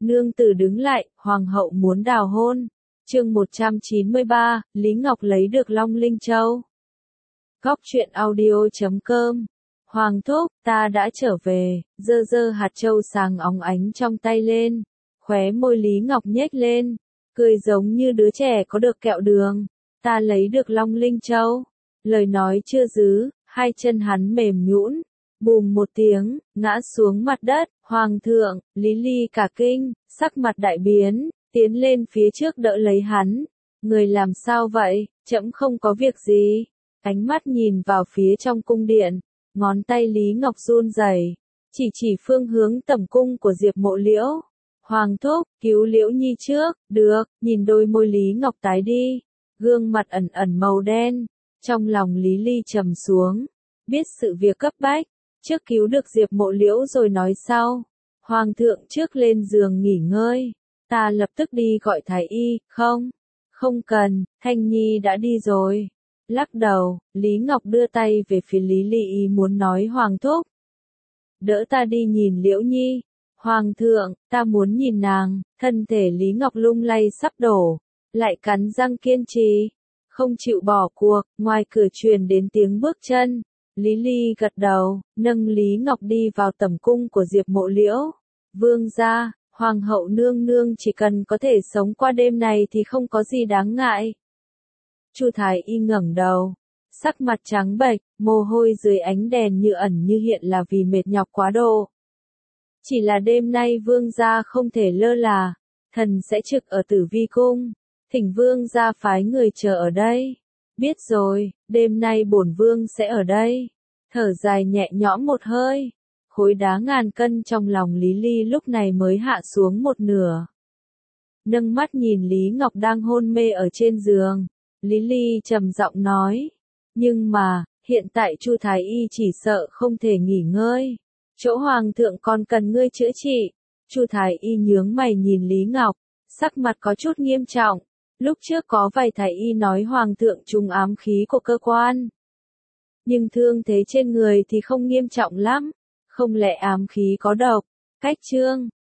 Nương tử đứng lại, hoàng hậu muốn đào hôn. Chương 193, Lý Ngọc lấy được Long Linh Châu. Góc truyện audio.com. Hoàng thúc, ta đã trở về, giơ hạt châu sáng óng ánh trong tay lên. Khóe môi Lý Ngọc nhếch lên, cười giống như đứa trẻ có được kẹo đường. Ta lấy được Long Linh Châu. Lời nói chưa dứt, hai chân hắn mềm nhũn, bùm một tiếng, ngã xuống mặt đất. Hoàng thượng, Lý Ly cả kinh, sắc mặt đại biến, tiến lên phía trước đỡ lấy hắn. Người làm sao vậy? Trẫm không có việc gì. Ánh mắt nhìn vào phía trong cung điện, ngón tay Lý Ngọc run rẩy, chỉ phương hướng tẩm cung của Diệp Mộ Liễu. Hoàng thúc, cứu Liễu Nhi trước. Được. Nhìn đôi môi Lý Ngọc tái đi, gương mặt ẩn ẩn màu đen, trong lòng Lý Ly trầm xuống, biết sự việc cấp bách, trước cứu được Diệp Mộ Liễu rồi nói sau. Hoàng thượng trước lên giường nghỉ ngơi, ta lập tức đi gọi thái y. Không cần, Thanh Nhi đã đi rồi. Lắc đầu, Lý Ngọc đưa tay về phía Lý Ly ý muốn nói Hoàng thúc, đỡ ta đi nhìn Liễu Nhi. Hoàng thượng, ta muốn nhìn nàng. Thân thể Lý Ngọc lung lay sắp đổ, lại cắn răng kiên trì, không chịu bỏ cuộc. Ngoài cửa truyền đến tiếng bước chân. Lý Ly gật đầu, nâng Lý Ngọc đi vào tẩm cung của Diệp Mộ Liễu. Vương gia, hoàng hậu nương nương chỉ cần có thể sống qua đêm này thì không có gì đáng ngại. Chu Thái Y ngẩng đầu, sắc mặt trắng bệch, mồ hôi dưới ánh đèn như ẩn như hiện là vì mệt nhọc quá độ. Chỉ là đêm nay vương gia không thể lơ là, thần sẽ trực ở Tử Vi cung, thỉnh vương gia phái người chờ ở đây. Biết rồi, đêm nay bổn vương sẽ ở đây. Thở dài nhẹ nhõm một hơi, khối đá ngàn cân trong lòng Lý Ly lúc này mới hạ xuống một nửa. Nâng mắt nhìn Lý Ngọc đang hôn mê ở trên giường, Lý Ly trầm giọng nói, nhưng mà, hiện tại Chu Thái Y chỉ sợ không thể nghỉ ngơi. Chỗ hoàng thượng còn cần ngươi chữa trị. Chu Thái Y nhướng mày nhìn Lý Ngọc, sắc mặt có chút nghiêm trọng. Lúc trước có vài thái y nói hoàng thượng trúng ám khí của cơ quan, nhưng thương thế trên người thì không nghiêm trọng lắm. Không lẽ ám khí có độc? Cách chương